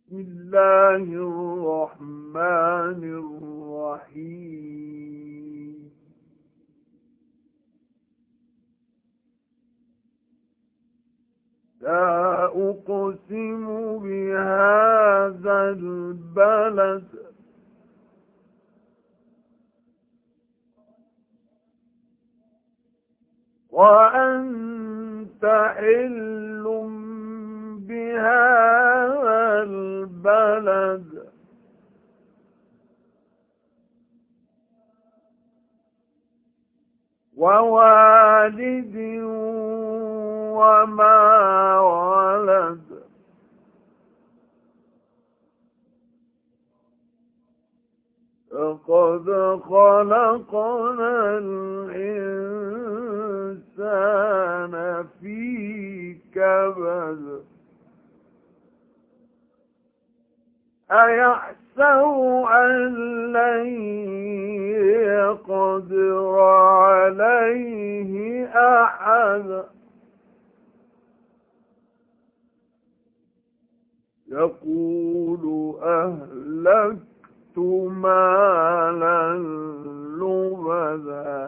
بسم الله الرحمن الرحيم لا أقسم بهذا البلد وأنت حل بهذا البلد ووالد وما ولد لقد خلقنا الإنسان في كبد أيحسب أن لن يقدر عليه أحد يقول أهلكت مالا لبدا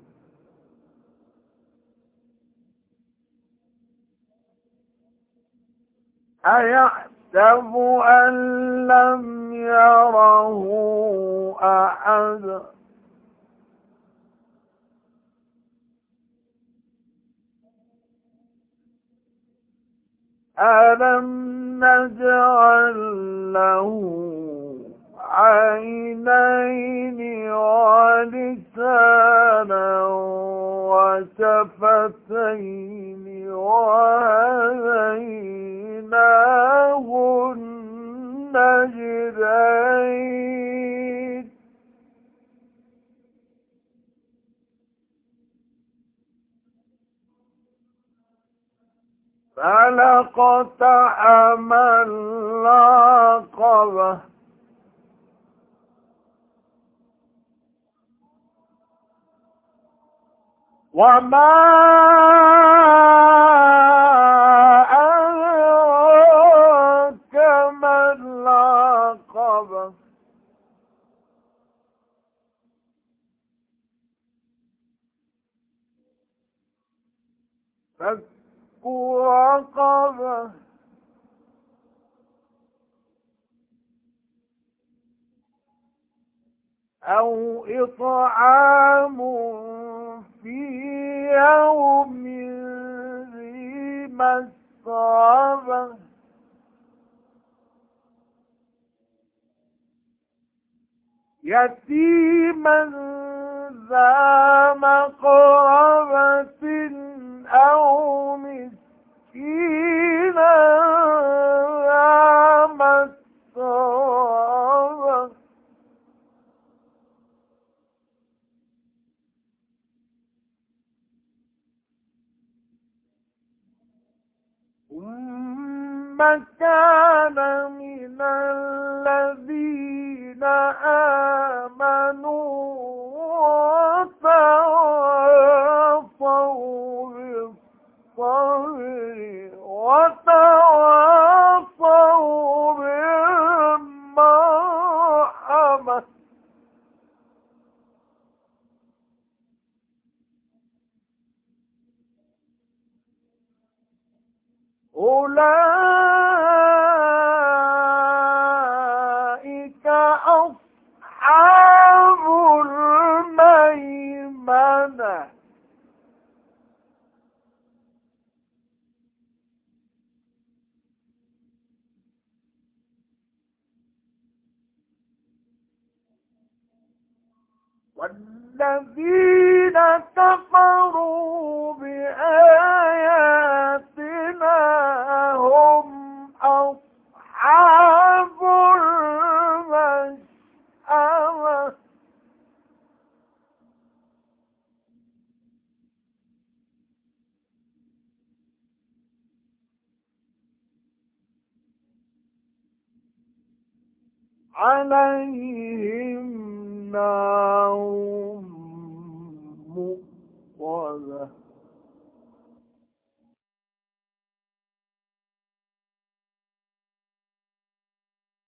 أيحسب أن لم يره أحد ألم نجعل له عينين ولسانا وشفتين وهديناه النجدين فلاقتحم العقبة وما أدراك ما العقبة فك رقبة أو إطعام في يوم ذي مسغبة يتيما ذا مقربة أو مسكينا ذا مسغبة ثم كان من الذين آمنوا وتواصوا بالصبر وتواصوا بالمرحمة أولئك أصحاب الميمنة والذين كفروا بآياتنا هم أصحاب المشأمة عليهم نار مؤصدة